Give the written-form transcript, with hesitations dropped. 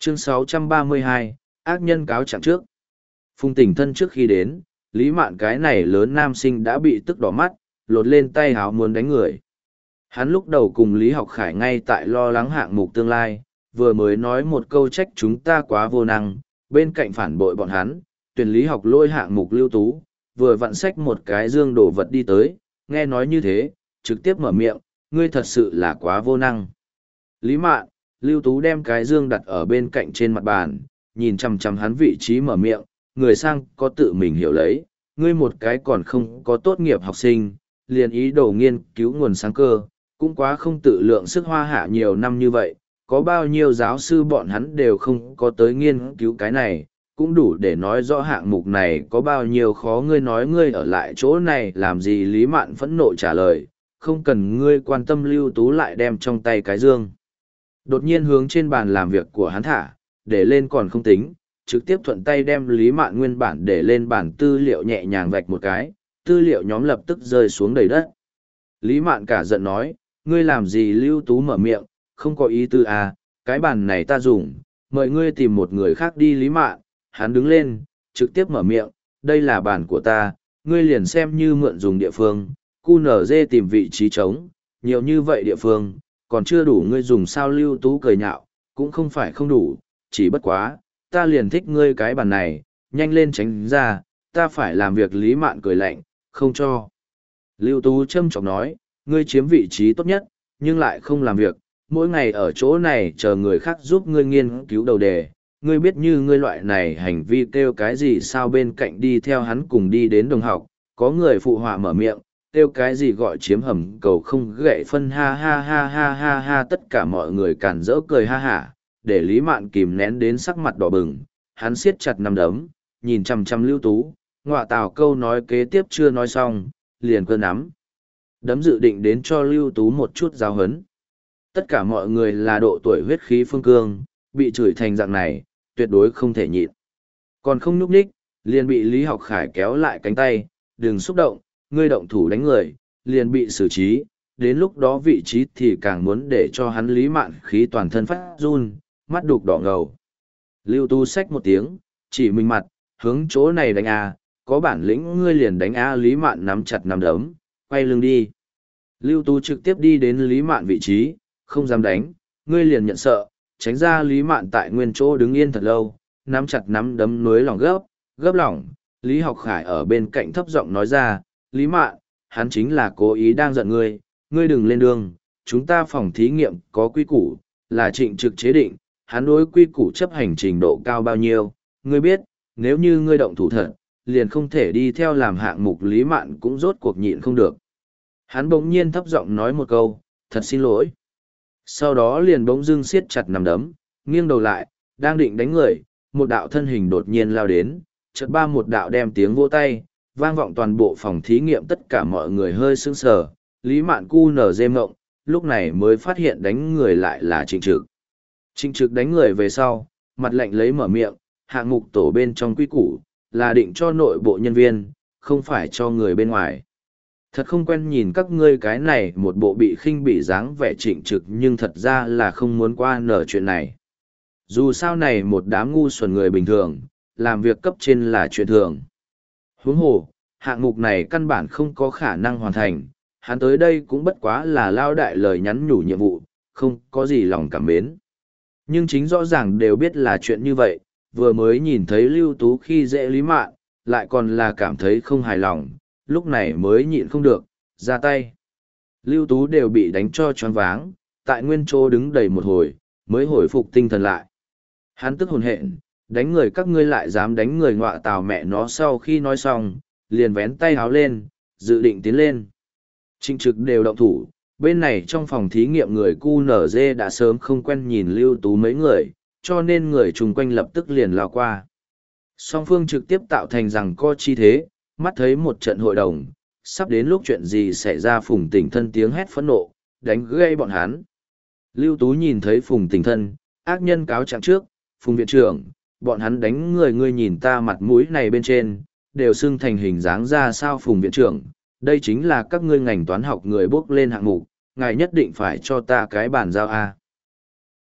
Chương 632, ác nhân cáo trạng trước. Phùng Tỉnh Thân trước khi đến, Lý Mạn cái này lớn nam sinh đã bị tức đỏ mắt, lột lên tay háo muốn đánh người. Hắn lúc đầu cùng Lý Học Khải ngay tại lo lắng hạng mục tương lai, vừa mới nói một câu trách chúng ta quá vô năng, bên cạnh phản bội bọn hắn, tuyển Lý Học lôi hạng mục Lưu Tú, vừa vặn xách một cái dương đổ vật đi tới, nghe nói như thế, trực tiếp mở miệng, ngươi thật sự là quá vô năng. Lý Mạn, Lưu Tú đem cái dương đặt ở bên cạnh trên mặt bàn, nhìn chằm chằm hắn vị trí mở miệng, người sang có tự mình hiểu lấy, ngươi một cái còn không có tốt nghiệp học sinh, liền ý đồ nghiên cứu nguồn sáng cơ, cũng quá không tự lượng sức hoa hạ nhiều năm như vậy, có bao nhiêu giáo sư bọn hắn đều không có tới nghiên cứu cái này, cũng đủ để nói rõ hạng mục này có bao nhiêu khó. Ngươi nói ngươi ở lại chỗ này làm gì? Lý Mạn phẫn nộ trả lời, không cần ngươi quan tâm. Lưu Tú lại đem trong tay cái dương đột nhiên hướng trên bàn làm việc của hắn thả, để lên còn không tính, trực tiếp thuận tay đem Lý Mạn nguyên bản để lên bản tư liệu nhẹ nhàng vạch một cái, tư liệu nhóm lập tức rơi xuống đầy đất. Lý Mạn cả giận nói, ngươi làm gì? Lưu Tú mở miệng, không có ý tư à, cái bàn này ta dùng, mời ngươi tìm một người khác đi. Lý Mạn, hắn đứng lên, trực tiếp mở miệng, đây là bàn của ta, ngươi liền xem như mượn dùng địa phương, QNZ tìm vị trí trống, nhiều như vậy địa phương, còn chưa đủ ngươi dùng sao? Lưu Tú cười nhạo, cũng không phải không đủ, chỉ bất quá, ta liền thích ngươi cái bàn này, nhanh lên tránh ra, ta phải làm việc. Lý Mạn cười lạnh, không cho. Lưu Tú châm chọc nói, ngươi chiếm vị trí tốt nhất, nhưng lại không làm việc, mỗi ngày ở chỗ này chờ người khác giúp ngươi nghiên cứu đầu đề, ngươi biết như ngươi loại này hành vi kêu cái gì sao? Bên cạnh đi theo hắn cùng đi đến đồng học, có người phụ họa mở miệng, kêu cái gì gọi chiếm hầm cầu không gậy phân, ha ha ha ha ha ha. Tất cả mọi người càn rỡ cười ha hả, để Lý Mạn kìm nén đến sắc mặt đỏ bừng, hắn siết chặt nắm đấm, nhìn chằm chằm Lưu Tú, ngọa tào câu nói kế tiếp chưa nói xong, liền cơ nắm đấm dự định đến cho Lưu Tú một chút giáo huấn. Tất cả mọi người là độ tuổi huyết khí phương cương, bị chửi thành dạng này, tuyệt đối không thể nhịn. Còn không nhúc nhích, liền bị Lý Học Khải kéo lại cánh tay, đừng xúc động, ngươi động thủ đánh người, liền bị xử trí, đến lúc đó vị trí thì càng muốn để cho hắn. Lý Mạn khí toàn thân phát run, mắt đục đỏ ngầu. Lưu Tú xách một tiếng, chỉ mình mặt, hướng chỗ này đánh a, có bản lĩnh ngươi liền đánh a. Lý Mạn nắm chặt nắm đấm, quay lưng đi. Lưu Tú trực tiếp đi đến Lý Mạn vị trí, không dám đánh, ngươi liền nhận sợ, tránh ra. Lý Mạn tại nguyên chỗ đứng yên thật lâu, nắm chặt nắm đấm nối lòng gấp lỏng. Lý Học Khải ở bên cạnh thấp giọng nói ra, Lý Mạn, hắn chính là cố ý đang giận ngươi, ngươi đừng lên đường, chúng ta phòng thí nghiệm có quy củ, là Trịnh Trực chế định, hắn đối quy củ chấp hành trình độ cao bao nhiêu, ngươi biết, nếu như ngươi động thủ thật, liền không thể đi theo làm hạng mục. Lý Mạn cũng rốt cuộc nhịn không được. Hắn bỗng nhiên thấp giọng nói một câu, thật xin lỗi. Sau đó liền bỗng dưng siết chặt nắm đấm, nghiêng đầu lại, đang định đánh người, một đạo thân hình đột nhiên lao đến, chợt ba một đạo đem tiếng vỗ tay, vang vọng toàn bộ phòng thí nghiệm. Tất cả mọi người hơi sững sờ, Lý Mạn cu nở dê mộng, lúc này mới phát hiện đánh người lại là Trịnh Trực. Trịnh Trực đánh người về sau, mặt lạnh lấy mở miệng, hạng mục tổ bên trong quy củ, là định cho nội bộ nhân viên, không phải cho người bên ngoài. Thật không quen nhìn các ngươi cái này một bộ bị khinh bỉ dáng vẻ. Trịnh Trực nhưng thật ra là không muốn qua nở chuyện này. Dù sao này một đám ngu xuẩn người bình thường, làm việc cấp trên là chuyện thường. Huống hồ, hạng mục này căn bản không có khả năng hoàn thành, hắn tới đây cũng bất quá là lao đại lời nhắn nhủ nhiệm vụ, không có gì lòng cảm mến. Nhưng chính rõ ràng đều biết là chuyện như vậy, vừa mới nhìn thấy Lưu Tú khi dễ Lý Mạn, lại còn là cảm thấy không hài lòng, lúc này mới nhịn không được, ra tay. Lưu Tú đều bị đánh cho choáng váng, tại nguyên chỗ đứng đầy một hồi, mới hồi phục tinh thần lại. Hắn tức hồn hện, đánh người các ngươi lại dám đánh người, ngọa tào mẹ nó. Sau khi nói xong, liền vén tay háo lên, dự định tiến lên. Trịnh Trực đều động thủ, bên này trong phòng thí nghiệm người QNZ đã sớm không quen nhìn Lưu Tú mấy người, cho nên người chung quanh lập tức liền lao qua. Song phương trực tiếp tạo thành rằng co chi thế, mắt thấy một trận hội đồng, sắp đến lúc chuyện gì xảy ra. Phùng Tỉnh Thân tiếng hét phẫn nộ, đánh gây bọn hắn. Lưu Tú nhìn thấy Phùng Tỉnh Thân, ác nhân cáo trạng trước, Phùng viện trưởng, bọn hắn đánh người, ngươi nhìn ta mặt mũi này bên trên, đều xưng thành hình dáng ra sao? Phùng viện trưởng, đây chính là các ngươi ngành toán học người bốc lên hạng mục, ngài nhất định phải cho ta cái bàn giao a.